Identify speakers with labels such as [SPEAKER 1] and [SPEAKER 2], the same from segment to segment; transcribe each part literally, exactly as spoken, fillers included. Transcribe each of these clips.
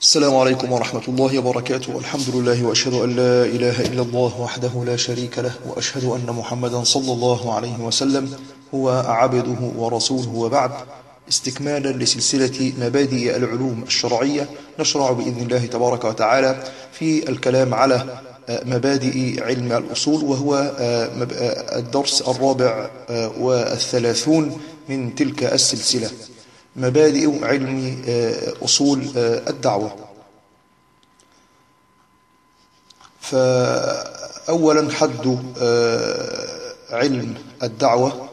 [SPEAKER 1] السلام عليكم ورحمة الله وبركاته، والحمد لله، وأشهد أن لا إله إلا الله وحده لا شريك له، وأشهد أن محمدا صلى الله عليه وسلم هو عبده ورسوله، وبعد. استكمالا لسلسلة مبادئ العلوم الشرعية، نشرع بإذن الله تبارك وتعالى في الكلام على مبادئ علم الأصول، وهو الدرس الرابع والثلاثون من تلك السلسلة، مبادئ علم أصول الدعوة. فأولا حد علم الدعوة.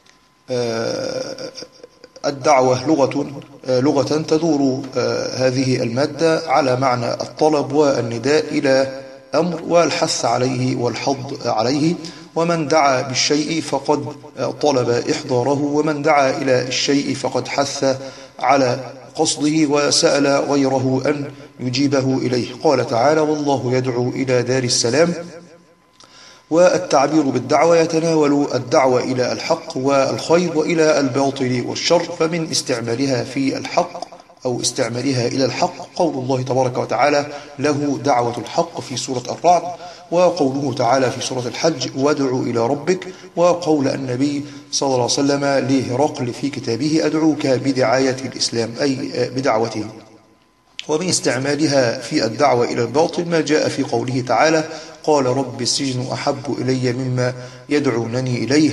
[SPEAKER 1] الدعوة لغة لغة تدور هذه المادة على معنى الطلب والنداء إلى أمر والحث عليه والحض عليه، ومن دعا بالشيء فقد طلب إحضاره، ومن دعا إلى الشيء فقد حث على قصده وسأل غيره أن يجيبه إليه. قال تعالى: والله يدعو إلى دار السلام. والتعبير بالدعوة يتناول الدعوة إلى الحق والخير وإلى الباطل والشر، فمن استعمالها في الحق أو استعمالها إلى الحق قول الله تبارك وتعالى: له دعوة الحق في سورة الرعد، وقوله تعالى في سورة الحج: وادعوا إلى ربك، وقول النبي صلى الله عليه وسلم لهرقل في كتابه: أدعوك بدعاية الإسلام، أي بدعوته. ومن استعمالها في الدعوة إلى الباطل ما جاء في قوله تعالى: قال رب السجن أحب إلي مما يدعونني إليه،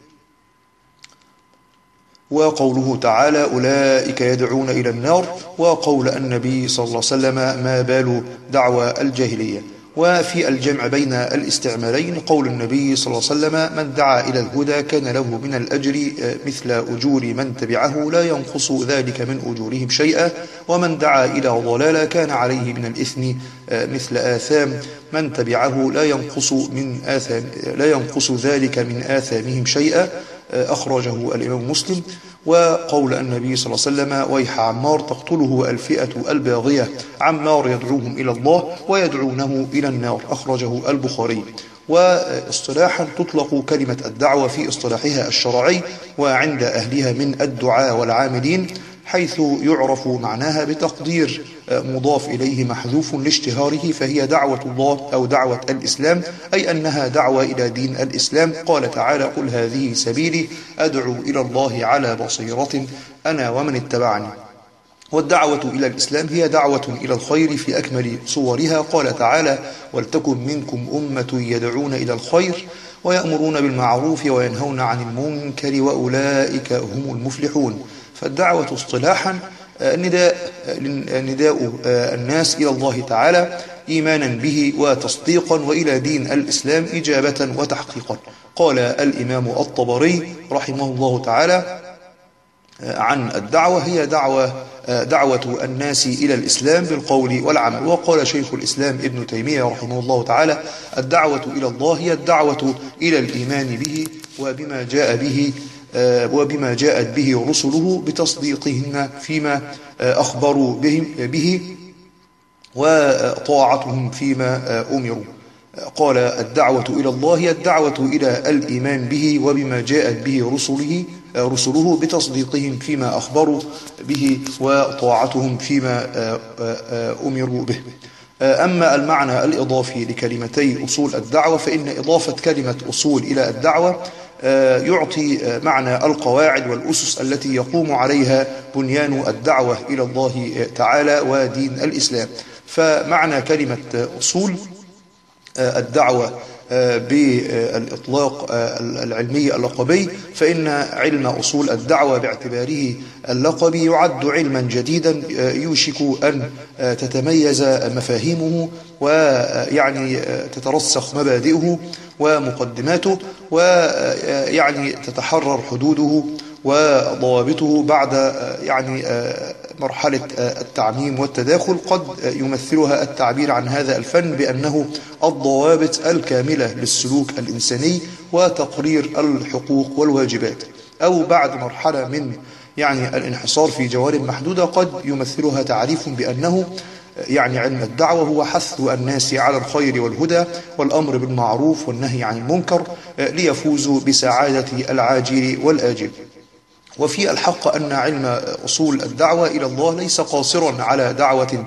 [SPEAKER 1] وقوله تعالى: أولئك يدعون إلى النار، وقول النبي صلى الله عليه وسلم: ما بال دعوى الجاهلية. وفي الجمع بين الاستعمالين قول النبي صلى الله عليه وسلم: من دعا إلى الهدى كان له من الأجر مثل أجور من تبعه لا ينقص ذلك من أجورهم شيئا، ومن دعا إلى ضلالة كان عليه من الإثم مثل آثام من تبعه لا ينقص من آثام لا ينقص ذلك من آثامهم شيئا، أخرجه الإمام مسلم. وقول النبي صلى الله عليه وسلم: ويح عمار تقتله الفئة الباغية، عمار يدعوهم إلى الله ويدعونه إلى النار، أخرجه البخاري. واصطلاحا تطلق كلمة الدعوة في اصطلاحها الشرعي وعند أهلها من الدعاء والعاملين، حيث يعرف معناها بتقدير مضاف إليه محذوف لاشتهاره، فهي دعوة الله أو دعوة الإسلام، أي أنها دعوة إلى دين الإسلام. قال تعالى: قل هذه سبيلي أدعو إلى الله على بصيرة أنا ومن اتبعني. والدعوة إلى الإسلام هي دعوة إلى الخير في أكمل صورها. قال تعالى: ولتكن منكم أمة يدعون إلى الخير ويأمرون بالمعروف وينهون عن المنكر وأولئك هم المفلحون. فالدعوة اصطلاحا نداء نداء الناس إلى الله تعالى إيمانا به وتصديقا، وإلى دين الإسلام إجابة وتحقيقا. قال الإمام الطبري رحمه الله تعالى عن الدعوة: هي دعوة دعوة الناس إلى الإسلام بالقول والعمل. وقال شيخ الإسلام ابن تيمية رحمه الله تعالى: الدعوة إلى الله هي الدعوة إلى الإيمان به وبما جاء به وبما جاءت به رسله بتصديقهم فيما أخبروا به وطاعتهم فيما أمروا. قال: الدعوة إلى الله هي الدعوة إلى الإيمان به وبما جاءت به رسله رسله بتصديقهم فيما أخبروا به وطاعتهم فيما أمروا به. أما المعنى الإضافي لكلمتي أصول الدعوة، فإن إضافة كلمة أصول إلى الدعوة يعطي معنى القواعد والأسس التي يقوم عليها بنيان الدعوة إلى الله تعالى ودين الإسلام. فمعنى كلمة أصول الدعوة بالإطلاق العلمي اللقبي، فإن علم أصول الدعوة باعتباره اللقبي يعد علما جديدا يوشك أن تتميز مفاهيمه ويعني تترسخ مبادئه ومقدماته، ويعني تتحرر حدوده وضوابطه بعد يعني مرحلة التعميم والتداخل. قد يمثلها التعبير عن هذا الفن بأنه الضوابط الكاملة للسلوك الإنساني وتقرير الحقوق والواجبات، أو بعد مرحلة من يعني الانحصار في جوانب محدودة قد يمثلها تعريف بأنه يعني علم الدعوة هو حث الناس على الخير والهدى والأمر بالمعروف والنهي عن المنكر ليفوزوا بسعادة العاجل والآجل. وفي الحق أن علم أصول الدعوة إلى الله ليس قاصرا على دعوة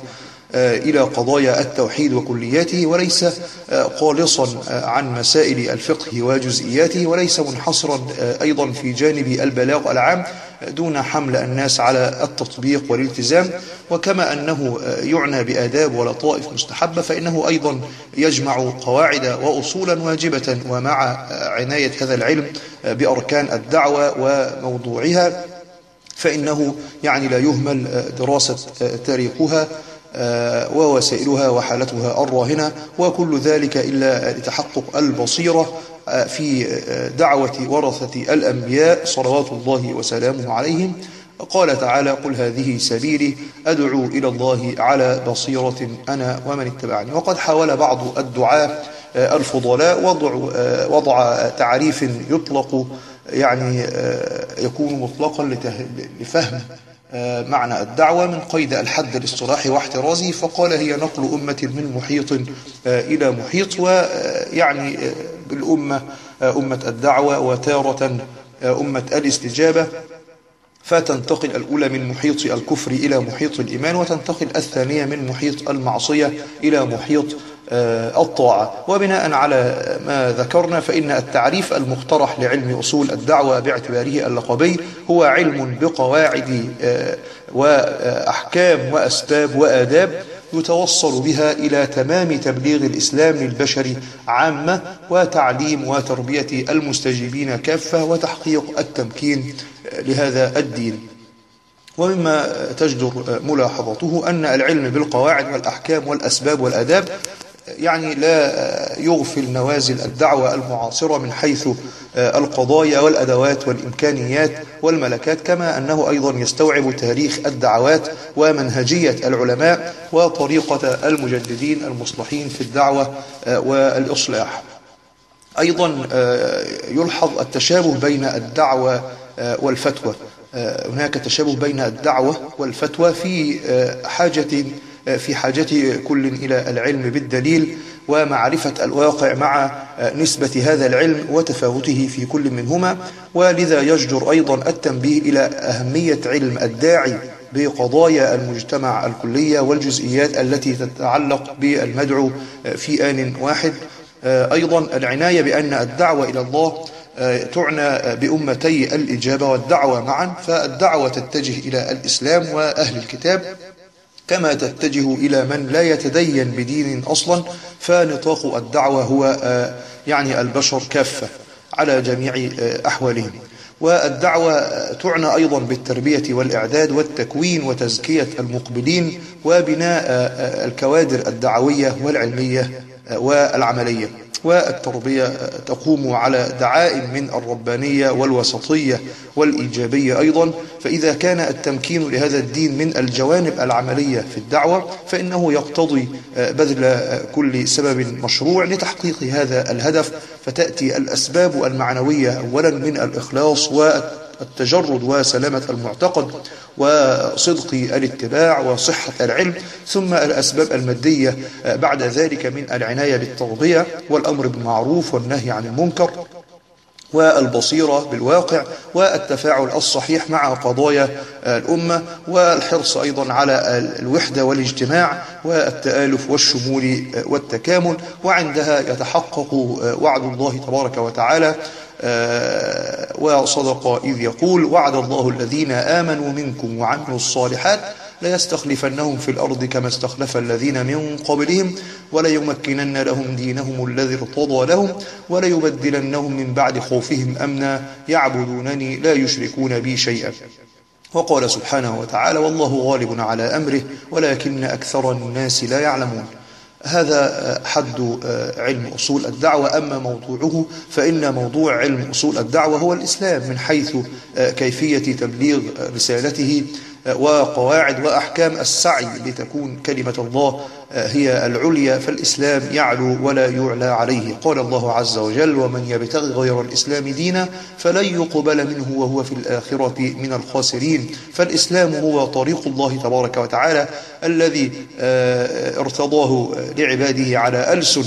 [SPEAKER 1] إلى قضايا التوحيد وكلياته، وليس خالصا عن مسائل الفقه وجزئياته، وليس منحصرا أيضا في جانب البلاغ العام دون حمل الناس على التطبيق والالتزام. وكما أنه يعنى بآداب ولطائف مستحبة، فإنه أيضا يجمع قواعد وأصولا واجبة، ومع عناية هذا العلم بأركان الدعوة وموضوعها فإنه يعني لا يهمل دراسة تاريخها ووسائلها وحالتها الراهنة، وكل ذلك إلا لتحقق البصيرة في دعوة ورثة الأنبياء صلوات الله وسلامه عليهم. قال تعالى: قل هذه سبيلي أدعو إلى الله على بصيرة أنا ومن اتبعني. وقد حاول بعض الدعاة الفضلاء وضع, وضع تعريف يطلق يعني يكون مطلقا لفهم معنى الدعوة من قيد الحد الاصطلاحي واحترازه، فقال: هي نقل أمة من محيط إلى محيط، ويعني بالأمة أمة الدعوة، وتارة أمة الاستجابة، فتنتقل الأولى من محيط الكفر إلى محيط الإيمان، وتنتقل الثانية من محيط المعصية إلى محيط الطاعة. وبناء على ما ذكرنا، فإن التعريف المقترح لعلم أصول الدعوة باعتباره اللقبي هو علم بقواعد وأحكام وأسباب وآداب يتوصل بها إلى تمام تبليغ الإسلام للبشر عامة، وتعليم وتربية المستجيبين كافة، وتحقيق التمكين لهذا الدين. ومما تجدر ملاحظته أن العلم بالقواعد والأحكام والأسباب والآداب يعني لا يغفل نوازل الدعوة المعاصرة من حيث القضايا والأدوات والإمكانيات والملكات، كما أنه أيضا يستوعب تاريخ الدعوات ومنهجية العلماء وطريقة المجددين المصلحين في الدعوة والإصلاح. أيضا يلحظ التشابه بين الدعوة والفتوى. هناك تشابه بين الدعوة والفتوى في حاجة في حاجة كل إلى العلم بالدليل ومعرفة الواقع مع نسبة هذا العلم وتفاوته في كل منهما. ولذا يجدر أيضا التنبيه إلى أهمية علم الداعي بقضايا المجتمع الكلية والجزئيات التي تتعلق بالمدعو في آن واحد. أيضا العناية بأن الدعوة إلى الله تعنى بأمتي الإجابة والدعوة معا، فالدعوة تتجه إلى الإسلام وأهل الكتاب كما تتجه إلى من لا يتدين بدين أصلا، فنطاق الدعوة هو يعني البشر كافة على جميع أحوالهم. والدعوة تعنى أيضا بالتربية والإعداد والتكوين وتزكية المقبلين وبناء الكوادر الدعوية والعلمية والعملية. والتربية تقوم على دعائم من الربانية والوسطية والإيجابية أيضا. فإذا كان التمكين لهذا الدين من الجوانب العملية في الدعوة، فإنه يقتضي بذل كل سبب مشروع لتحقيق هذا الهدف، فتأتي الأسباب المعنوية أولا من الإخلاص والتجرد وسلامة المعتقد وصدق الاتباع وصحة العلم، ثم الأسباب المادية بعد ذلك من العناية بالتربية والأمر بالمعروف والنهي عن المنكر والبصيرة بالواقع والتفاعل الصحيح مع قضايا الأمة، والحرص أيضا على الوحدة والاجتماع والتآلف والشمول والتكامل. وعندها يتحقق وعد الله تبارك وتعالى وصدق إذ يقول: وعد الله الذين آمنوا منكم وعملوا الصالحات ليستخلفنهم في الأرض كما استخلف الذين من قبلهم وليمكنن لهم دينهم الذي ارتضى لهم وليبدلنهم من بعد خوفهم أمنا يعبدونني لا يشركون بي شيئا. وقال سبحانه وتعالى: والله غالب على أمره ولكن أكثر الناس لا يعلمون. هذا حد علم أصول الدعوة. أما موضوعه فإن موضوع علم أصول الدعوة هو الإسلام من حيث كيفية تبليغ رسالته وقواعد وأحكام السعي لتكون كلمة الله هي العليا، فالإسلام يعلو ولا يعلى عليه. قال الله عز وجل: ومن يبتغي غير الإسلام دينا فلن يقبل منه وهو في الآخرة من الخاسرين. فالإسلام هو طريق الله تبارك وتعالى الذي ارتضاه لعباده على ألسن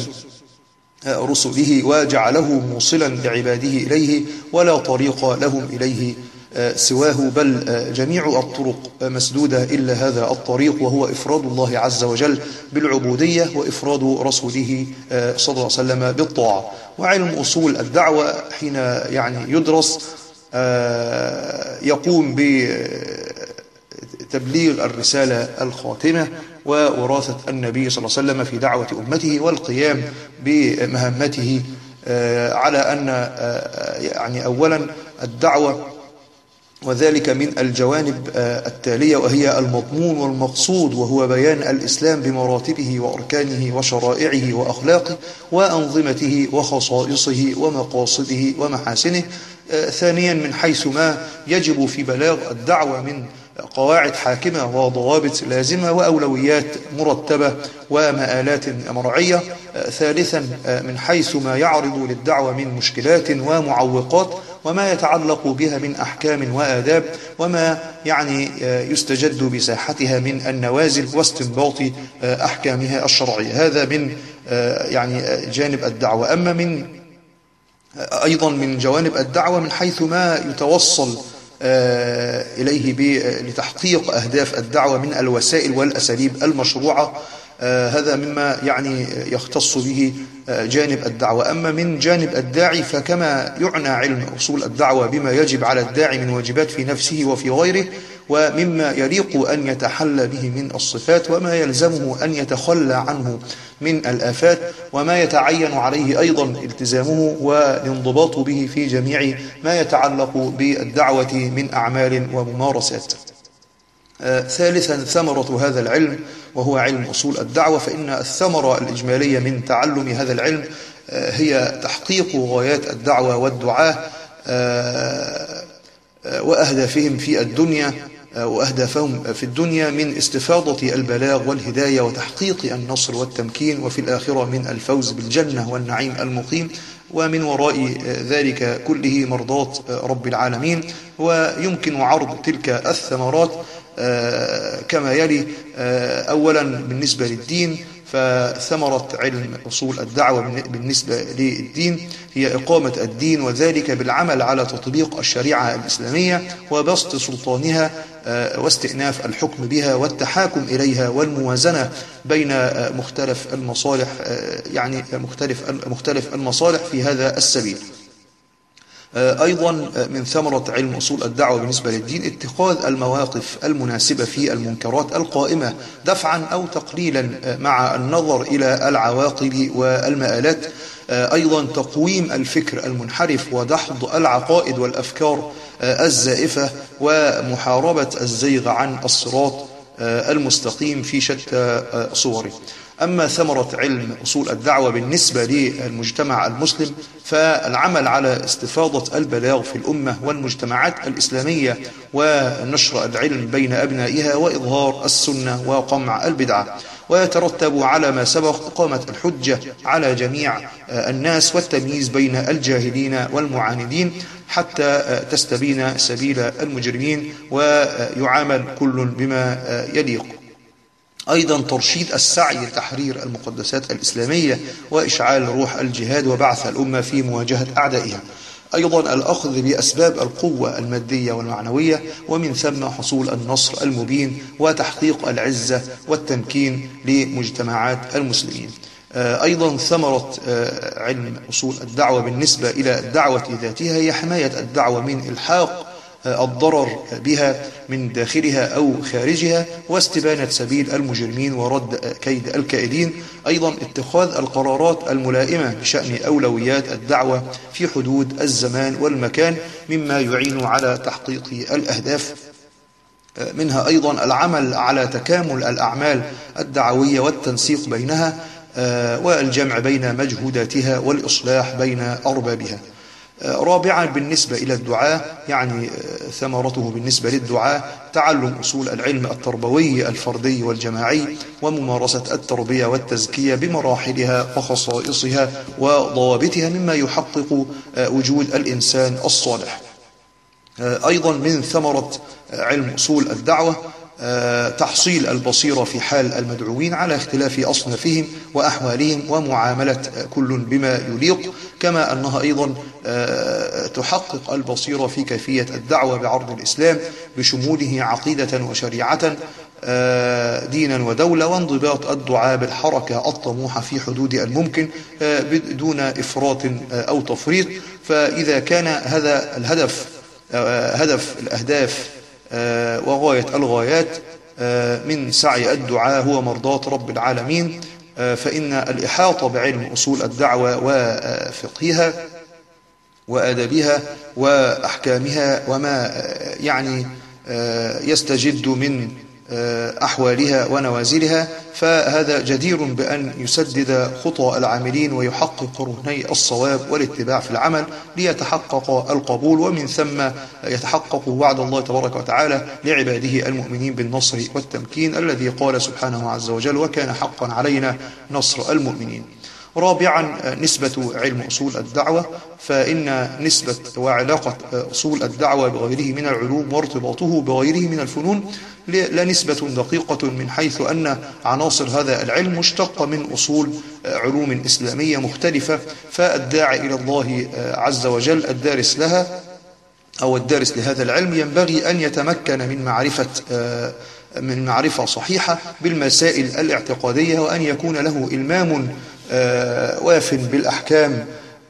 [SPEAKER 1] رسله وجعله موصلا لعباده إليه، ولا طريق لهم إليه سواه، بل جميع الطرق مسدودة إلا هذا الطريق، وهو إفراد الله عز وجل بالعبودية وإفراد رسوله صلى الله عليه وسلم بالطاعة. وعلم أصول الدعوة حين يعني يدرس يقوم بتبليغ الرسالة الخاتمة ووراثة النبي صلى الله عليه وسلم في دعوة أمته والقيام بمهمته، على أن يعني أولا الدعوة وذلك من الجوانب التالية، وهي المضمون والمقصود، وهو بيان الإسلام بمراتبه وأركانه وشرائعه وأخلاقه وأنظمته وخصائصه ومقاصده ومحاسنه. ثانيا من حيث ما يجب في بلاغ الدعوة من قواعد حاكمة وضوابط لازمة وأولويات مرتبة ومآلات مرعية. ثالثا من حيث ما يعرض للدعوة من مشكلات ومعوقات، وما يتعلق بها من أحكام وآداب، وما يعني يستجد بساحتها من النوازل واستنباط أحكامها الشرعية. هذا من يعني جانب الدعوة. أما من أيضا من جوانب الدعوة من حيث ما يتوصل إليه لتحقيق أهداف الدعوة من الوسائل والأساليب المشروعة، هذا مما يعني يختص به جانب الدعوة. أما من جانب الداعي فكما يعنى علم أصول الدعوة بما يجب على الداعي من واجبات في نفسه وفي غيره، ومما يليق أن يتحلى به من الصفات، وما يلزمه أن يتخلى عنه من الآفات، وما يتعين عليه أيضا التزامه والانضباط به في جميع ما يتعلق بالدعوة من أعمال وممارسات. آه ثالثا ثمرة هذا العلم وهو علم أصول الدعوة، فإن الثمرة الإجمالية من تعلم هذا العلم آه هي تحقيق غايات الدعوة والدعاة آه آه وأهدافهم في الدنيا وأهدافهم في الدنيا من استفاضة البلاغ والهداية وتحقيق النصر والتمكين، وفي الآخرة من الفوز بالجنة والنعيم المقيم، ومن وراء ذلك كله مرضاة رب العالمين. ويمكن عرض تلك الثمرات كما يلي. أولا بالنسبة للدين، فثمرة علم أصول الدعوة بالنسبة للدين هي إقامة الدين، وذلك بالعمل على تطبيق الشريعة الإسلامية وبسط سلطانها واستئناف الحكم بها والتحاكم إليها والموازنة بين مختلف المصالح، يعني مختلف مختلف المصالح في هذا السبيل. أيضا من ثمرة علم أصول الدعوة بالنسبة للدين اتخاذ المواقف المناسبة في المنكرات القائمة دفعا أو تقليلا مع النظر إلى العواقب والمآلات. أيضا تقويم الفكر المنحرف ودحض العقائد والأفكار الزائفة ومحاربة الزيغ عن الصراط المستقيم في شتى صوره. أما ثمرة علم أصول الدعوة بالنسبة للمجتمع المسلم، فالعمل على استفاضة البلاغ في الأمة والمجتمعات الإسلامية ونشر العلم بين أبنائها وإظهار السنة وقمع البدعة. ويترتب على ما سبق إقامة الحجة على جميع الناس والتمييز بين الجاهلين والمعاندين حتى تستبين سبيل المجرمين ويعامل كل بما يليق. أيضا ترشيد السعي لتحرير المقدسات الإسلامية وإشعال روح الجهاد وبعث الأمة في مواجهة أعدائها. أيضا الأخذ بأسباب القوة المادية والمعنوية، ومن ثم حصول النصر المبين وتحقيق العزة والتمكين لمجتمعات المسلمين. أيضا ثمرة علم أصول الدعوة بالنسبة إلى الدعوة ذاتها هي حماية الدعوة من إلحاق الضرر بها من داخلها أو خارجها، واستبانة سبيل المجرمين ورد كيد الكائدين. أيضا اتخاذ القرارات الملائمة بشأن أولويات الدعوة في حدود الزمان والمكان مما يعين على تحقيق الأهداف. منها أيضا العمل على تكامل الأعمال الدعوية والتنسيق بينها والجمع بين مجهوداتها والإصلاح بين أربابها. رابعا بالنسبة إلى الدعاء، يعني ثمرته بالنسبة للدعاء تعلم أصول العلم التربوي الفردي والجماعي وممارسة التربية والتزكية بمراحلها وخصائصها وضوابطها مما يحقق وجود الإنسان الصالح. أيضا من ثمرة علم أصول الدعوة تحصيل البصيرة في حال المدعوين على اختلاف أصنافهم وأحوالهم ومعاملة كل بما يليق، كما أنها أيضا تحقق البصيرة في كيفية الدعوة بعرض الإسلام بشموله عقيدة وشريعة، دينا ودولة، وانضباط الدعاء بالحركة الطموحة في حدود الممكن دون إفراط أو تفريط. فإذا كان هذا الهدف هدف الأهداف وغاية الغايات من سعي الدعاء هو مرضاة رب العالمين، فإن الإحاطة بعلم أصول الدعوة وفقهها وآدابها وأحكامها وما يعني يستجد من أحوالها ونوازلها، فهذا جدير بأن يسدد خطى العاملين ويحقق رهني الصواب والاتباع في العمل ليتحقق القبول، ومن ثم يتحقق وعد الله تبارك وتعالى لعباده المؤمنين بالنصر والتمكين الذي قال سبحانه عز وجل: وكان حقا علينا نصر المؤمنين. رابعا، نسبة علم أصول الدعوة، فإن نسبة وعلاقة أصول الدعوة بغيره من العلوم وارتباطه بغيره من الفنون لا نسبة دقيقة، من حيث أن عناصر هذا العلم مشتقة من أصول علوم إسلامية مختلفة، فالداعي إلى الله عز وجل الدارس لها أو الدارس لهذا العلم ينبغي أن يتمكن من معرفة من معرفة صحيحة بالمسائل الاعتقادية، وأن يكون له إلمام واف بالأحكام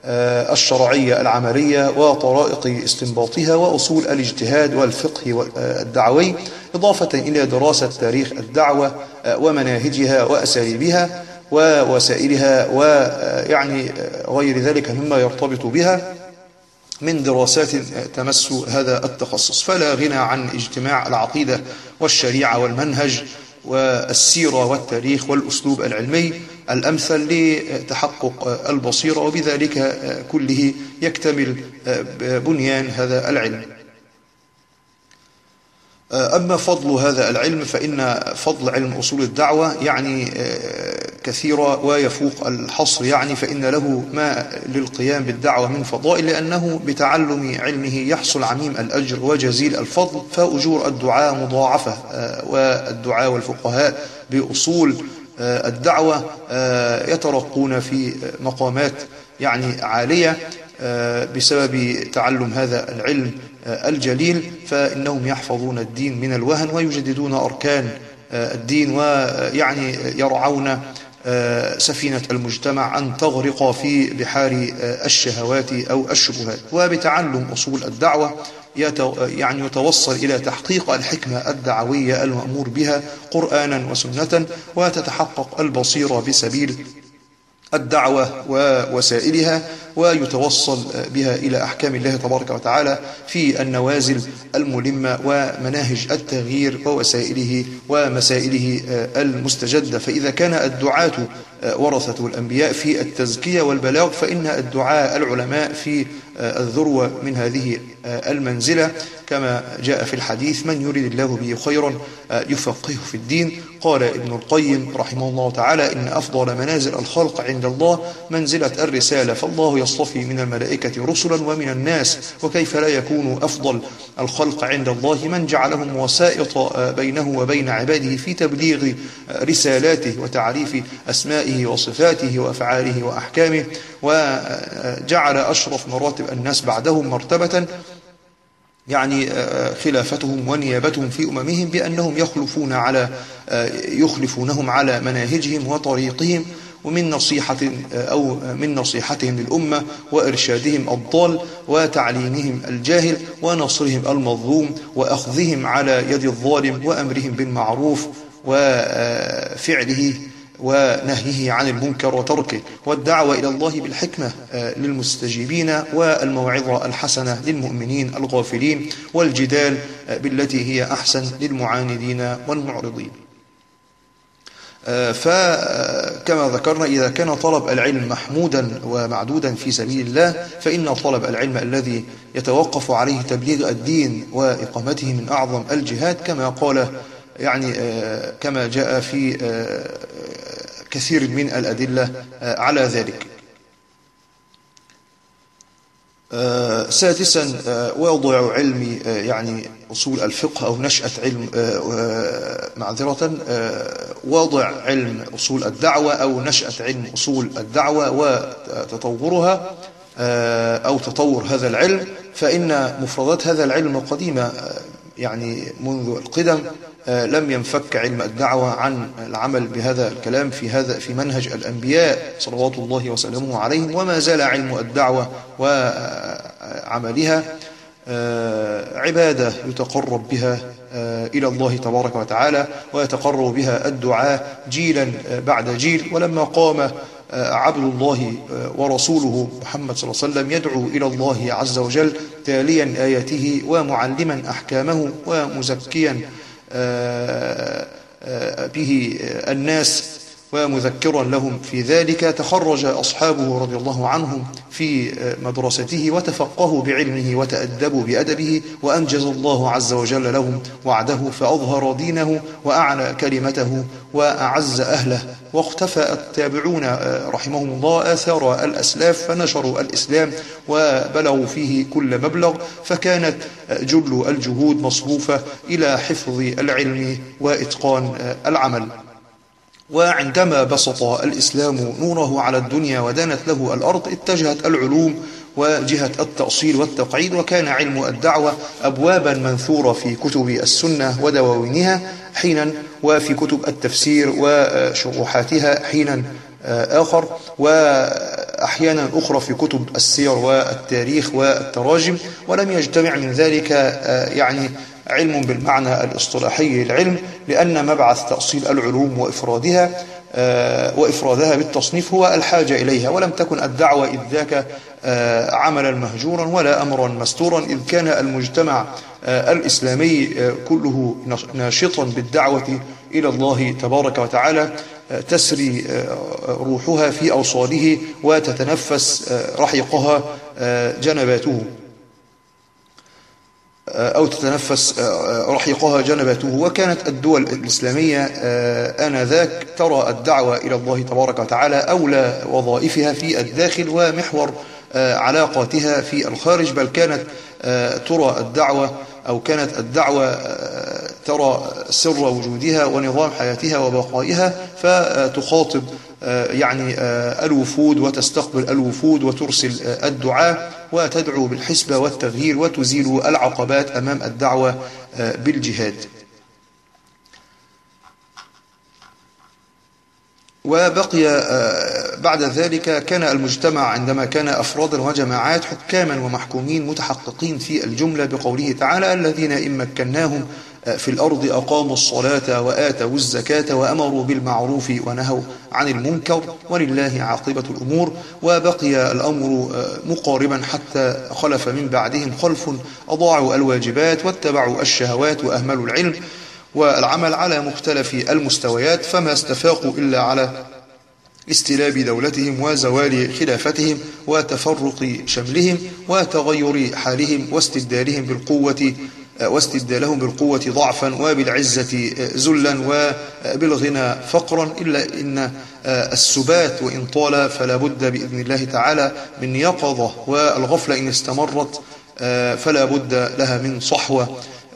[SPEAKER 1] الشرعية العملية وطرائق استنباطها وأصول الاجتهاد والفقه الدعوي، إضافة إلى دراسة تاريخ الدعوة ومناهجها وأساليبها ووسائلها ويعني غير ذلك مما يرتبط بها من دراسات تمس هذا التخصص. فلا غنى عن اجتماع العقيدة والشريعة والمنهج والسيرة والتاريخ والأسلوب العلمي الأمثل لتحقق البصيرة، وبذلك كله يكتمل بنيان هذا العلم. أما فضل هذا العلم فإن فضل علم أصول الدعوة يعني كثيرة ويفوق الحصر، يعني فإن له ما للقيام بالدعوة من فضائل، لأنه بتعلم علمه يحصل عميم الأجر وجزيل الفضل، فأجور الدعاء مضاعفة، والدعاء والفقهاء بأصول الدعوة يترقون في مقامات يعني عالية بسبب تعلم هذا العلم الجليل، فإنهم يحفظون الدين من الوهن ويجددون أركان الدين، ويعني يرعون سفينة المجتمع أن تغرق في بحار الشهوات أو الشبهات. وبتعلم أصول الدعوة يعني يتوصل إلى تحقيق الحكمة الدعوية المأمور بها قرآنا وسنة، وتتحقق البصيرة بسبيل الدعوة ووسائلها، ويتوصل بها إلى أحكام الله تبارك وتعالى في النوازل الملمة ومناهج التغيير ووسائله ومسائله المستجدة. فإذا كان الدعاة ورثة الأنبياء في التزكية والبلاغ، فإن الدعاء العلماء في الذروة من هذه المنزلة، كما جاء في الحديث: من يريد الله به خيرا يفقهه في الدين. قال ابن القيم رحمه الله تعالى: إن أفضل منازل الخلق عند الله منزلة الرسالة، فالله يصطفي من الملائكة رسلا ومن الناس، وكيف لا يكون أفضل الخلق عند الله من جعلهم وسائط بينه وبين عباده في تبليغ رسالاته وتعريف أسمائه وصفاته وأفعاله وأحكامه، وجعل أشرف مراتب الناس بعدهم مرتبة يعني خلافتهم ونيابتهم في أممهم، بأنهم يخلفون على يخلفونهم على مناهجهم وطريقهم، ومن نصيحة أو من نصيحتهم للأمة وإرشادهم الضال وتعليمهم الجاهل ونصرهم المظلوم وأخذهم على يد الظالم وأمرهم بالمعروف وفعله ونهيه عن المنكر وتركه، والدعوة إلى الله بالحكمة للمستجيبين والموعظة الحسنة للمؤمنين الغافلين، والجدال بالتي هي أحسن للمعاندين والمعرضين. فكما ذكرنا، إذا كان طلب العلم محمودا ومعدودا في سبيل الله، فإن طلب العلم الذي يتوقف عليه تبليغ الدين وإقامته من أعظم الجهاد، كما قال يعني كما جاء في كثير من الأدلة على ذلك. سادسا، وضع علم يعني أصول الفقه أو نشأة علم معذرة وضع علم أصول الدعوة أو نشأة علم أصول الدعوة وتطورها أو تطور هذا العلم فإن مفردات هذا العلم قديمة، يعني منذ القدم لم ينفك علم الدعوة عن العمل بهذا الكلام في هذا في منهج الأنبياء صلوات الله وسلامه عليهم، وما زال علم الدعوة وعملها عبادة يتقرب بها إلى الله تبارك وتعالى، ويتقرب بها الدعاء جيلا بعد جيل. ولما قام عبد الله ورسوله محمد صلى الله عليه وسلم يدعو إلى الله عز وجل تاليا آياته ومعلما أحكامه ومزكيا به الناس ومذكرا لهم في ذلك، تخرج أصحابه رضي الله عنهم في مدرسته وتفقهوا بعلمه وتأدبوا بأدبه، وأنجز الله عز وجل لهم وعده فأظهر دينه وأعلى كلمته وأعز أهله. واختفى التابعون رحمهم الله آثار الأسلاف فنشروا الإسلام وبلغوا فيه كل مبلغ، فكانت جل الجهود مصروفة إلى حفظ العلم وإتقان العمل. وعندما بسط الإسلام نوره على الدنيا ودانت له الأرض اتجهت العلوم وجهة التأصيل والتقعيد، وكان علم الدعوة أبوابا منثورة في كتب السنة ودواوينها حينا، وفي كتب التفسير وشروحاتها حينا آخر، وأحيانا أخرى في كتب السير والتاريخ والتراجم. ولم يجتمع من ذلك يعني علم بالمعنى الاصطلاحي للعلم، لأن مبعث تأصيل العلوم وإفرادها وإفرادها بالتصنيف هو الحاجة إليها، ولم تكن الدعوة إذ ذاك عملا مهجورا ولا أمرا مستورا، إذ كان المجتمع الإسلامي كله ناشطا بالدعوة إلى الله تبارك وتعالى، تسري روحها في أوصاله وتتنفس رحيقها جنباته أو تتنفس رحيقها جنباته. وكانت الدول الإسلامية آنذاك ترى الدعوة إلى الله تبارك وتعالى أولى وظائفها في الداخل ومحور علاقاتها في الخارج، بل كانت ترى الدعوة أو كانت الدعوة ترى سر وجودها ونظام حياتها وبقائها، فتخاطب يعني الوفود وتستقبل الوفود وترسل الدعاء وتدعو بالحسبة والتغيير وتزيل العقبات أمام الدعوة بالجهاد. وبقي بعد ذلك كان المجتمع عندما كان أفرادا وجماعات حكاما ومحكومين متحققين في الجملة بقوله تعالى: الذين إن مكناهم في الأرض أقاموا الصلاة وآتوا الزكاة وأمروا بالمعروف ونهوا عن المنكر ولله عاقبة الأمور. وبقي الأمر مقاربا حتى خلف من بعدهم خلف أضاعوا الواجبات واتبعوا الشهوات وأهملوا العلم والعمل على مختلف المستويات، فما استفاقوا إلا على استلاب دولتهم وزوال خلافتهم وتفرق شملهم وتغير حالهم واستبدالهم بالقوة واستبدالهم بالقوة ضعفا وبالعزة ذلا وبالغنى فقرا. إلا إن السبات وإن طال فلا بد بإذن الله تعالى من يقظة، والغفلة إن استمرت فلا بد لها من صحوة.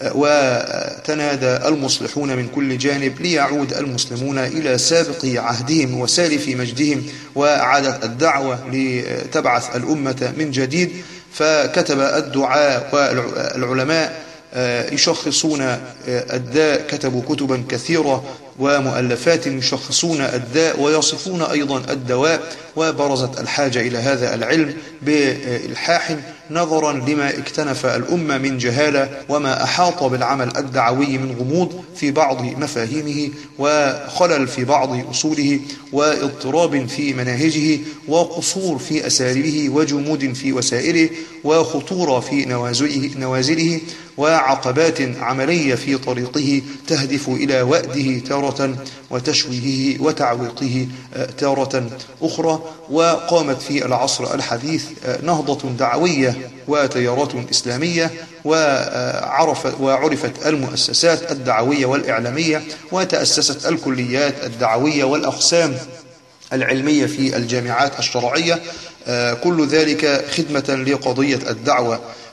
[SPEAKER 1] وتنادى المصلحون من كل جانب ليعود المسلمون إلى سابق عهدهم وسالف مجدهم، وعادت الدعوة لتبعث الأمة من جديد. فكتب الدعاء والعلماء يشخصون الداء، كتبوا كتبا كثيرة ومؤلفات يشخصون الداء ويصفون أيضا الدواء، وبرزت الحاجة إلى هذا العلم بإلحاح نظرا لما اكتنف الأمة من جهالة وما أحاط بالعمل الدعوي من غموض في بعض مفاهيمه وخلل في بعض أصوله واضطراب في مناهجه وقصور في أساليبه وجمود في وسائله وخطورة في نوازله, نوازله وعقبات عملية في طريقه تهدف إلى وأده تارة وتشويهه وتعويقه تارة أخرى. وقامت في العصر الحديث نهضة دعوية وتيارات إسلامية، وعرفت, وعرفت المؤسسات الدعوية والإعلامية، وتأسست الكليات الدعوية والأقسام العلمية في الجامعات الشرعية، كل ذلك خدمة لقضية الدعوة.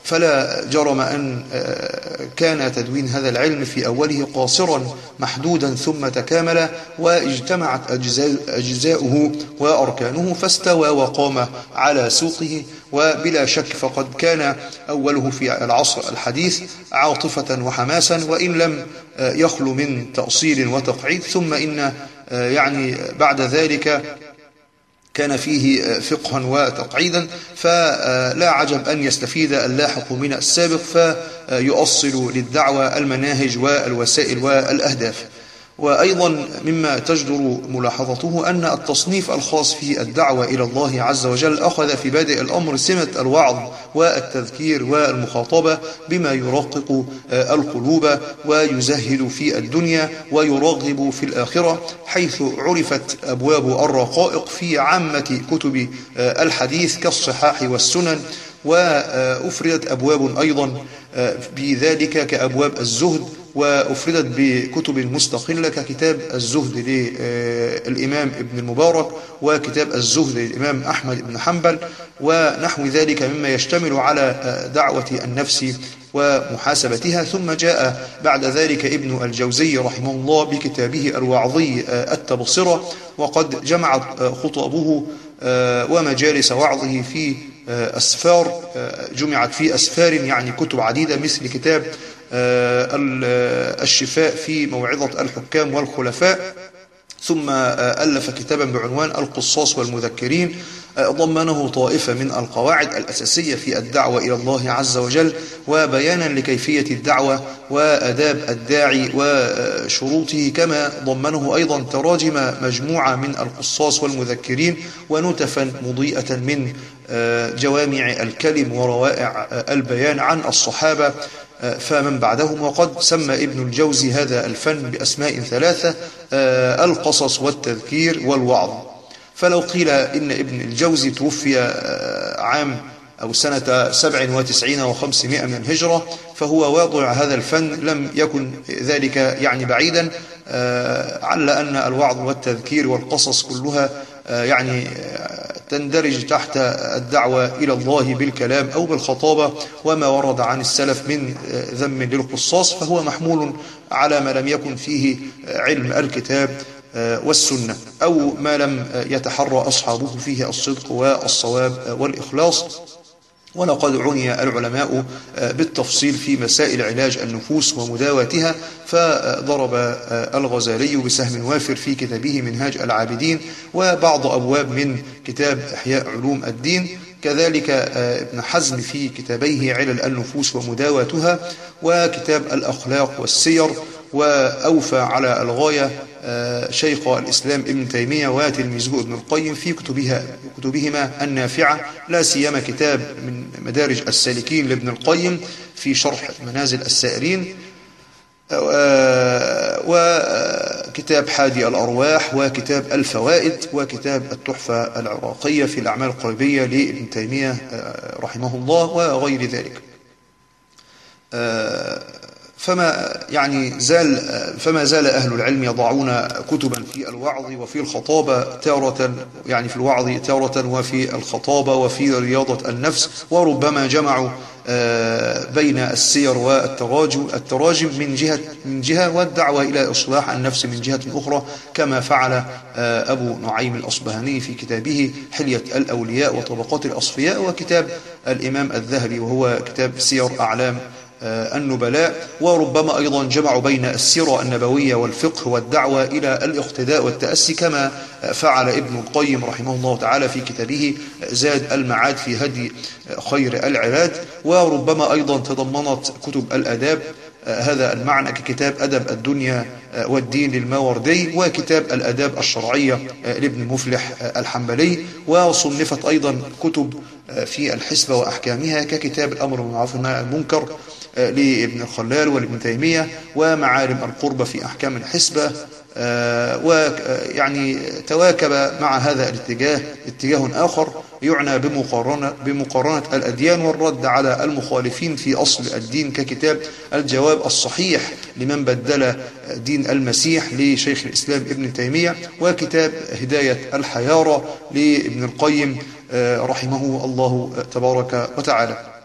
[SPEAKER 1] فلا جرم أن كان تدوين هذا العلم في أوله قاصرا محدودا ثم تكامل واجتمعت أجزاؤه وأركانه فاستوى وقام على سوقه. وبلا شك فقد كان أوله في العصر الحديث عاطفة وحماسا وإن لم يخلو من تأصيل وتقعيد، ثم إن يعني بعد ذلك كان فيه فقها وتقعيدا، فلا عجب أن يستفيد اللاحق من السابق فيؤصل للدعوة المناهج والوسائل والأهداف. وأيضا مما تجدر ملاحظته أن التصنيف الخاص في الدعوة إلى الله عز وجل أخذ في بادئ الأمر سمة الوعظ والتذكير والمخاطبة بما يرقق القلوب ويزهد في الدنيا ويرغب في الآخرة، حيث عرفت أبواب الرقائق في عامة كتب الحديث كالصحاح والسنن، وأفردت أبواب أيضا بذلك كأبواب الزهد، وأفردت بكتب مستقلة ككتاب الزهد للإمام ابن المبارك وكتاب الزهد للإمام أحمد بن حنبل ونحو ذلك مما يشتمل على دعوة النفس ومحاسبتها. ثم جاء بعد ذلك ابن الجوزي رحمه الله بكتابه الوعظي التبصرة، وقد جمعت خطبه ومجالس وعظه في أسفار، جمعت في أسفار يعني كتب عديدة، مثل كتاب الشفاء في موعظة الحكام والخلفاء، ثم ألف كتابا بعنوان القصاص والمذكرين ضمنه طائفة من القواعد الأساسية في الدعوة إلى الله عز وجل وبيانا لكيفية الدعوة وأداب الداعي وشروطه، كما ضمنه أيضا تراجم مجموعة من القصاص والمذكرين ونتفا مضيئة من جوامع الكلم وروائع البيان عن الصحابة فمن بعدهم. وقد سمى ابن الجوزي هذا الفن بأسماء ثلاثة: القصص والتذكير والوعظ. فلو قيل إن ابن الجوزي توفي عام أو سنة سبع وتسعين وخمسمائة من الهجرة، فهو واضع هذا الفن لم يكن ذلك يعني بعيدا، على أن الوعظ والتذكير والقصص كلها يعني تندرج تحت الدعوة إلى الله بالكلام أو بالخطابة، وما ورد عن السلف من ذم للقصاص فهو محمول على ما لم يكن فيه علم الكتاب والسنة أو ما لم يتحرى أصحابه فيه الصدق والصواب والإخلاص. ولقد عني العلماء بالتفصيل في مسائل علاج النفوس ومداواتها، فضرب الغزالي بسهم وافر في كتابه منهاج العابدين وبعض أبواب من كتاب إحياء علوم الدين، كذلك ابن حزم في كتابيه علل النفوس ومداواتها وكتاب الأخلاق والسير، وأوفى على الغاية شيخ الإسلام ابن تيمية وتلميذه ابن القيم في كتبها كتبهما النافعة، لا سيما كتاب من مدارج السالكين لابن القيم في شرح منازل السائرين، وكتاب حادي الأرواح وكتاب الفوائد وكتاب التحفة العراقية في الأعمال القلبية لابن تيمية رحمه الله وغير ذلك. فما يعني زال فما زال أهل العلم يضعون كتبا في الوعظ وفي الخطابة تارة، يعني في الوعظ تارة وفي الخطابة وفي رياضة النفس، وربما جمعوا بين السير والتراجم التراجم من جهة من جهة والدعوة إلى إصلاح النفس من جهة أخرى، كما فعل أبو نعيم الأصبهاني في كتابه حلية الأولياء وطبقات الأصفياء، وكتاب الإمام الذهبي وهو كتاب سير أعلام النبلاء. وربما أيضا جمعوا بين السيرة النبوية والفقه والدعوة إلى الاقتداء والتأسي، كما فعل ابن القيم رحمه الله تعالى في كتابه زاد المعاد في هدي خير العباد. وربما أيضا تضمنت كتب الأداب هذا المعنى ككتاب أدب الدنيا والدين للماوردي وكتاب الأداب الشرعية لابن مفلح الحنبلي. وصنفت أيضا كتب في الحسبة وأحكامها ككتاب الأمر بالمعروف والنهي عن المنكر لابن الخلال ولابن تيمية، ومعالم القربة في أحكام الحسبة. ويعني تواكب مع هذا الاتجاه اتجاه آخر يعنى بمقارنة, بمقارنة الأديان والرد على المخالفين في أصل الدين ككتاب الجواب الصحيح لمن بدل دين المسيح لشيخ الإسلام ابن تيمية، وكتاب هداية الحيارى لابن القيم رحمه الله تبارك وتعالى.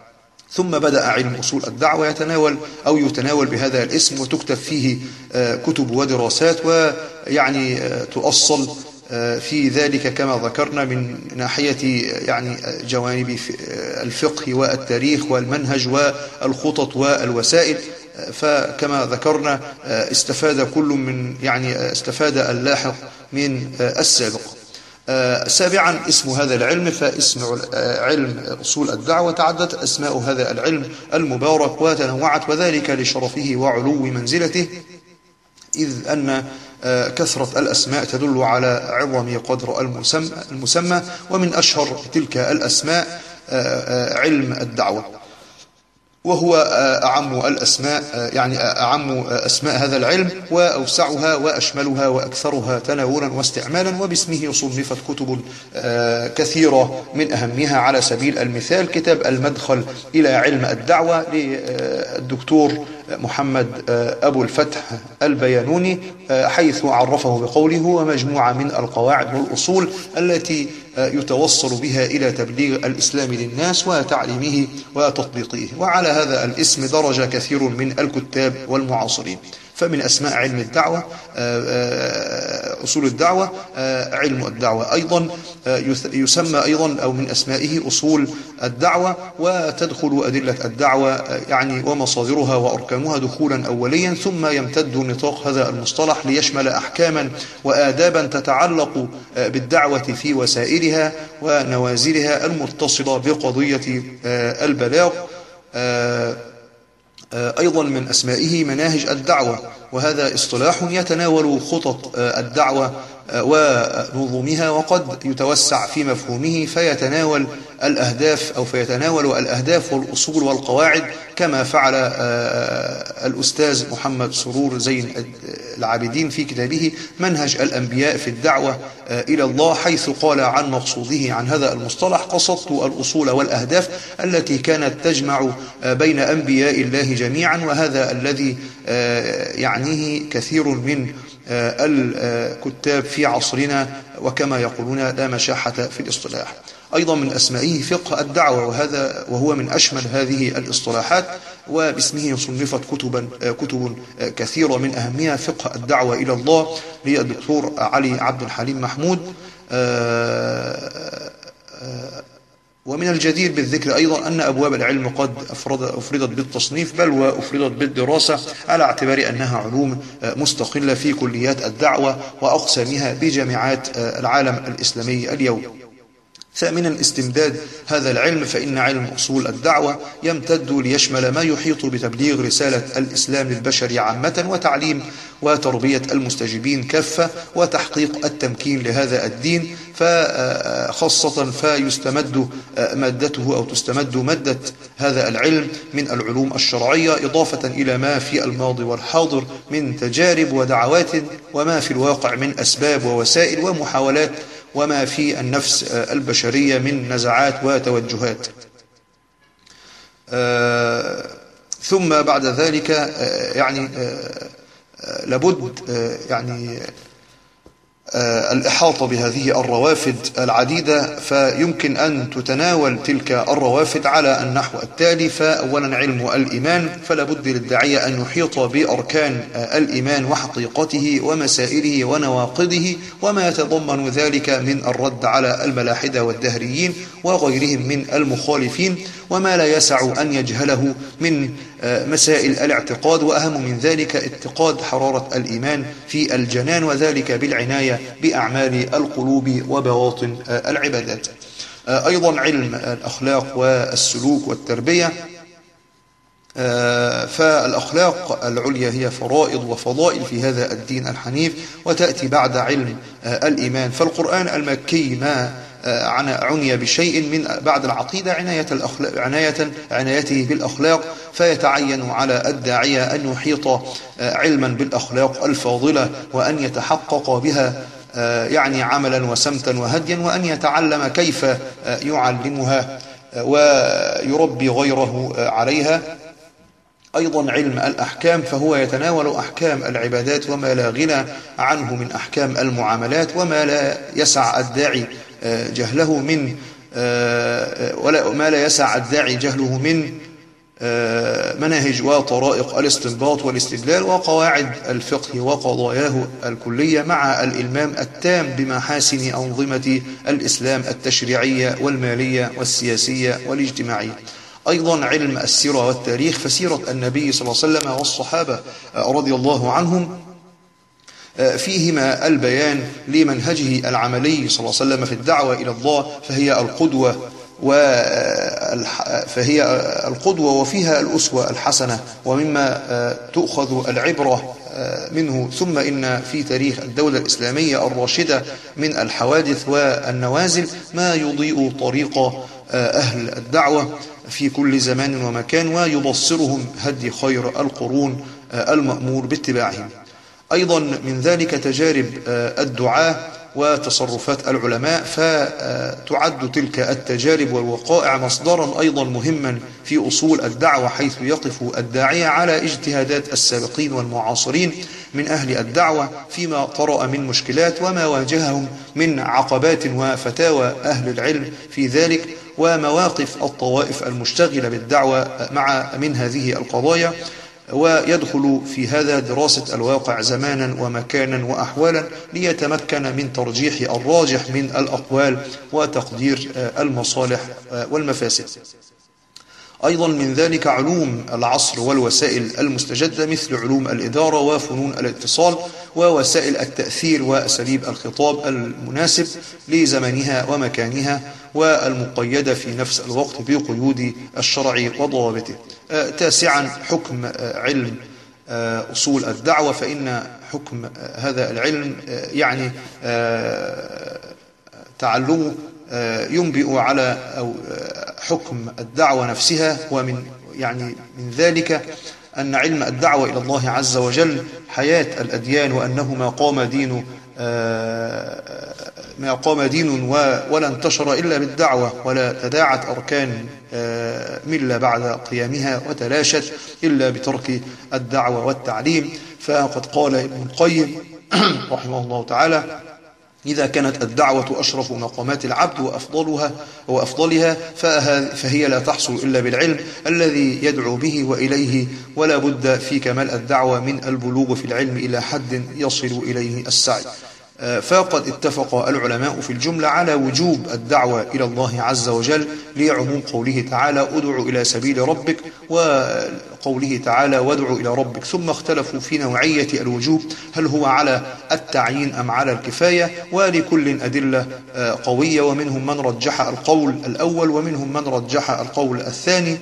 [SPEAKER 1] ثم بدأ علم أصول الدعوة يتناول أو يتناول بهذا الاسم، وتكتب فيه كتب ودراسات، ويعني تؤصل في ذلك كما ذكرنا من ناحية يعني جوانب الفقه والتاريخ والمنهج والخطط والوسائل. فكما ذكرنا استفاد كل من يعني استفاد اللاحق من السابق. سابعا اسم هذا العلم، فاسم علم أصول الدعوة تعددت أسماء هذا العلم المبارك وتنوعت، وذلك لشرفه وعلو منزلته، إذ أن كثرة الأسماء تدل على عظم قدر المسمى. ومن أشهر تلك الأسماء علم الدعوة، وهو أعم الأسماء، يعني أعم أسماء هذا العلم وأوسعها وأشملها وأكثرها تناولا واستعمالا. وباسمه صنفت كتب كثيرة، من أهمها على سبيل المثال كتاب المدخل إلى علم الدعوة للدكتور محمد أبو الفتح البيانوني، حيث عرفه بقوله: ومجموعة من القواعد والأصول التي يتوصل بها إلى تبليغ الإسلام للناس وتعليمه وتطبيقه. وعلى هذا الاسم درج كثير من الكتاب والمعاصرين. فمن أسماء علم الدعوة أصول الدعوة علم الدعوة، أيضا يسمى أيضا أو من أسمائه أصول الدعوة، وتدخل أدلة الدعوة يعني ومصادرها وأركانها دخولا أوليا، ثم يمتد نطاق هذا المصطلح ليشمل أحكاما وآدابا تتعلق بالدعوة في وسائلها ونوازلها المتصلة بقضية البلاغ. أيضا من أسمائه مناهج الدعوة، وهذا اصطلاح يتناول خطط الدعوة ونظمها، وقد يتوسع في مفهومه فيتناول الأهداف أو فيتناول الأهداف والأصول والقواعد، كما فعل الأستاذ محمد سرور زين العابدين في كتابه منهج الأنبياء في الدعوة إلى الله، حيث قال عن مقصوده عن هذا المصطلح: قصدت الأصول والأهداف التي كانت تجمع بين أنبياء الله جميعا. وهذا الذي يعنيه كثير من الكتاب في عصرنا، وكما يقولون لا مشاحة في الاصطلاح. أيضا من أسمائه فقه الدعوة، وهذا وهو من أشمل هذه الاصطلاحات، وباسمه صنفت كتبا كتب كثيرة، من أهمها فقه الدعوة إلى الله للدكتور علي عبد الحليم محمود. ومن الجدير بالذكر أيضا أن أبواب العلم قد أفردت بالتصنيف، بل وأفردت بالدراسة، على اعتبار أنها علوم مستقلة في كليات الدعوة وأقسامها بجامعات العالم الإسلامي اليوم. ثامنا استمداد هذا العلم، فإن علم أصول الدعوة يمتد ليشمل ما يحيط بتبليغ رسالة الإسلام للبشر عامة، وتعليم وتربية المستجيبين كافة، وتحقيق التمكين لهذا الدين، فخاصة فيستمد مادته أو تستمد مادة هذا العلم من العلوم الشرعية، إضافة إلى ما في الماضي والحاضر من تجارب ودعوات، وما في الواقع من أسباب ووسائل ومحاولات، وما في النفس البشرية من نزعات وتوجهات. ثم بعد ذلك يعني لابد يعني الإحاطة بهذه الروافد العديدة، فيمكن أن تتناول تلك الروافد على النحو التالي. فأولا علم الإيمان، فلابد للداعية أن يحيط بأركان الإيمان وحقيقته ومسائله ونواقضه، وما يتضمن ذلك من الرد على الملاحدة والدهريين وغيرهم من المخالفين، وما لا يسع أن يجهله من مسائل الاعتقاد، وأهم من ذلك اتقاد حرارة الإيمان في الجنان، وذلك بالعناية بأعمال القلوب وبواطن العبادات. أيضا علم الأخلاق والسلوك والتربية، فالأخلاق العليا هي فرائض وفضائل في هذا الدين الحنيف، وتأتي بعد علم الإيمان. فالقرآن المكي ما عني بشيء من بعد العقيدة عناية, الأخلاق عناية عنايته بالأخلاق، فيتعين على الداعية أن يحيط علما بالأخلاق الفاضلة، وأن يتحقق بها يعني عملا وسمتا وهديا، وأن يتعلم كيف يعلمها ويربي غيره عليها. أيضا علم الأحكام، فهو يتناول أحكام العبادات وما لا غنى عنه من أحكام المعاملات، وما لا يسع الداعي جهله من ولا ما لا يسع الداعي جهله من مناهج وطرائق الاستنباط والاستدلال وقواعد الفقه وقضاياه الكلية، مع الإلمام التام بمحاسن أنظمة الإسلام التشريعية والمالية والسياسية والاجتماعية. أيضا علم السيرة والتاريخ، فسيرة النبي صلى الله عليه وسلم والصحابة رضي الله عنهم فيهما البيان لمنهجه العملي صلى الله عليه وسلم في الدعوة إلى الله، فهي القدوة فهي القدوة وفيها الأسوة الحسنة ومما تؤخذ العبرة منه. ثم إن في تاريخ الدولة الإسلامية الراشدة من الحوادث والنوازل ما يضيء طريق أهل الدعوة في كل زمان ومكان ويبصرهم هدي خير القرون المأمور باتباعهم. أيضا من ذلك تجارب الدعاة وتصرفات العلماء، فتعد تلك التجارب والوقائع مصدرا أيضا مهما في أصول الدعوة، حيث يقف الداعية على اجتهادات السابقين والمعاصرين من أهل الدعوة فيما طرأ من مشكلات وما واجههم من عقبات وفتاوى أهل العلم في ذلك، ومواقف الطوائف المشتغلة بالدعوة مع من هذه القضايا. ويدخل في هذا دراسة الواقع زمانا ومكانا وأحوالا ليتمكن من ترجيح الراجح من الأقوال وتقدير المصالح والمفاسد. أيضا من ذلك علوم العصر والوسائل المستجدة مثل علوم الإدارة وفنون الاتصال ووسائل التأثير وأساليب الخطاب المناسب لزمنها ومكانها والمقيدة في نفس الوقت بقيود الشرع وضوابطه. تاسعا حكم علم أصول الدعوة، فإن حكم هذا العلم يعني تعلمه ينبئ على أو حكم الدعوة نفسها. ومن يعني من ذلك أن علم الدعوة إلى الله عز وجل حياة الأديان، وأنه ما قام دين ما قام دين ولا انتشر إلا بالدعوة، ولا تداعت أركان ملة بعد قيامها وتلاشت إلا بترك الدعوة والتعليم. فقد قال ابن القيم رحمه الله تعالى: إذا كانت الدعوة أشرف مقامات العبد وأفضلها وأفضلها فهي لا تحصل إلا بالعلم الذي يدعو به وإليه، ولا بد في كمال الدعوة من البلوغ في العلم إلى حد يصل إليه السعي. فقد اتفق العلماء في الجملة على وجوب الدعوة إلى الله عز وجل لعموم قوله تعالى: ادع إلى سبيل ربك، وقوله تعالى: وادع إلى ربك. ثم اختلفوا في نوعية الوجوب، هل هو على التعيين أم على الكفاية، ولكل أدلة قوية، ومنهم من رجح القول الأول ومنهم من رجح القول الثاني.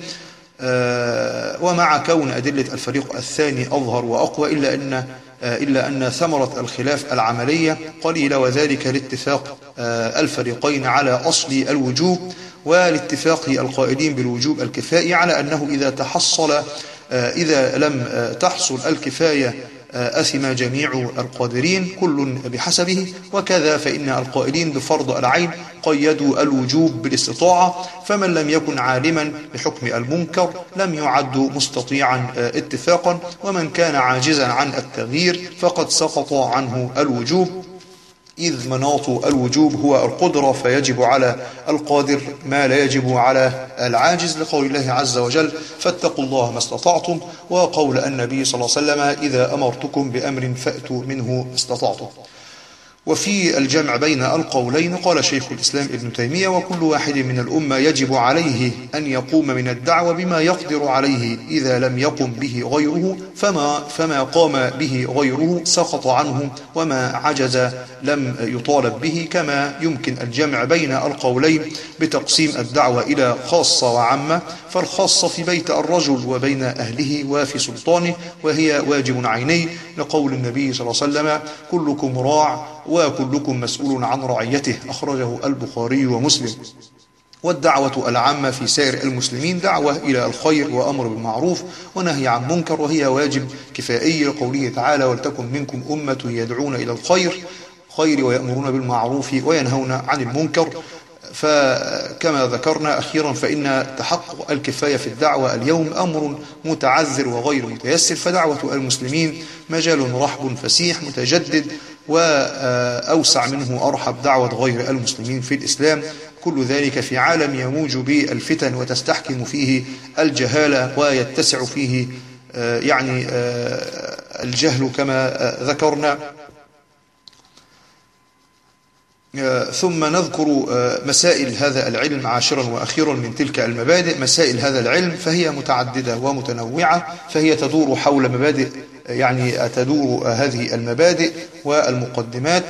[SPEAKER 1] ومع كون أدلة الفريق الثاني أظهر وأقوى، إلا أن إلا أن ثمرة الخلاف العملية قليلة، وذلك لاتفاق الفريقين على أصل الوجوب، والاتفاق القائلين بالوجوب الكفائي على أنه إذا تحصل إذا لم تحصل الكفاية أثم جميع القادرين كل بحسبه. وكذا فإن القائلين بفرض العين قيدوا الوجوب بالاستطاعة، فمن لم يكن عالما بحكم المنكر لم يعد مستطيعا اتفاقا، ومن كان عاجزا عن التغيير فقد سقط عنه الوجوب، إذ مناط الوجوب هو القدرة، فيجب على القادر ما لا يجب على العاجز، لقول الله عز وجل: فاتقوا الله ما استطعتم، وقول النبي صلى الله عليه وسلم: إذا أمرتكم بأمر فأتوا منه استطعتم. وفي الجمع بين القولين قال شيخ الإسلام ابن تيمية: وكل واحد من الأمة يجب عليه أن يقوم من الدعوة بما يقدر عليه، إذا لم يقم به غيره فما, فما قام به غيره سقط عنه، وما عجز لم يطالب به. كما يمكن الجمع بين القولين بتقسيم الدعوة إلى خاصة وعامة، فالخاصة في بيت الرجل وبين أهله وفي سلطانه، وهي واجب عيني، لقول النبي صلى الله عليه وسلم: كلكم راع وكلكم مسؤول عن رعيته، أخرجه البخاري ومسلم. والدعوة العامة في سائر المسلمين دعوة إلى الخير وأمر بالمعروف ونهي عن منكر، وهي واجب كفائي، لقوله تعالى: ولتكن منكم أمة يدعون إلى الخير خير ويأمرون بالمعروف وينهون عن المنكر. فكما ذكرنا أخيرا، فإن تحقق الكفاية في الدعوة اليوم أمر متعذر وغير متيسر، فدعوة المسلمين مجال رحب فسيح متجدد، وأوسع منه أرحب دعوة غير المسلمين في الإسلام. كل ذلك في عالم يموج بالفتن وتستحكم فيه الجهالة ويتسع فيه يعني الجهل كما ذكرنا. ثم نذكر مسائل هذا العلم عاشرا وأخيرا من تلك المبادئ. مسائل هذا العلم فهي متعددة ومتنوعة، فهي تدور حول مبادئ، يعني تدور هذه المبادئ والمقدمات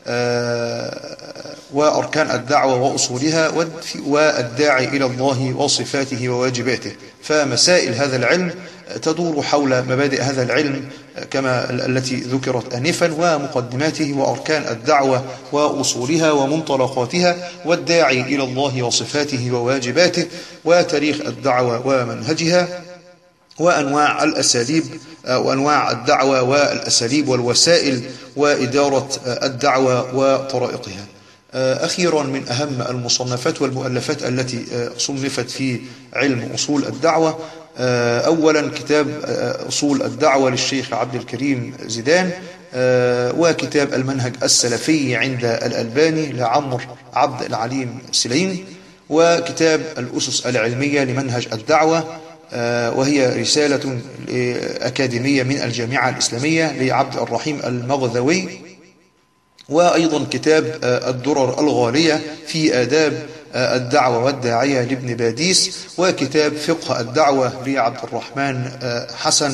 [SPEAKER 1] وأركان الدعوة وأصولها والداعي إلى الله وصفاته وواجباته. فمسائل هذا العلم تدور حول مبادئ هذا العلم كما التي ذكرت آنفا، ومقدماته وأركان الدعوة وأصولها ومنطلقاتها، والداعي إلى الله وصفاته وواجباته، وتاريخ الدعوة ومنهجها، وأنواع الأساليب وأنواع الدعوة والأساليب والوسائل وإدارة الدعوة وطرائقها. أخيرا، من أهم المصنفات والمؤلفات التي صنفت في علم أصول الدعوة، أولا كتاب أصول الدعوة للشيخ عبد الكريم زيدان، وكتاب المنهج السلفي عند الألباني لعمر عبد العليم سليم، وكتاب الأسس العلمية لمنهج الدعوة، وهي رسالة أكاديمية من الجامعة الإسلامية لعبد الرحيم المغذوي، وأيضا كتاب الدرر الغالية في آداب الدعوة والداعية لابن باديس، وكتاب فقه الدعوة لعبد الرحمن حسن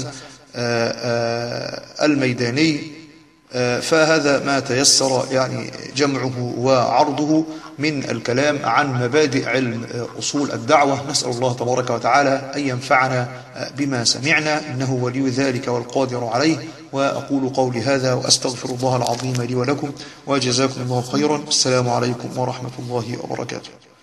[SPEAKER 1] الميداني. فهذا ما تيسر يعني جمعه وعرضه من الكلام عن مبادئ علم أصول الدعوة. نسأل الله تبارك وتعالى أن ينفعنا بما سمعنا، إنه ولي ذلك والقادر عليه. وأقول قولي هذا وأستغفر الله العظيم لي ولكم، وجزاكم الله خيرا. السلام عليكم ورحمة الله وبركاته.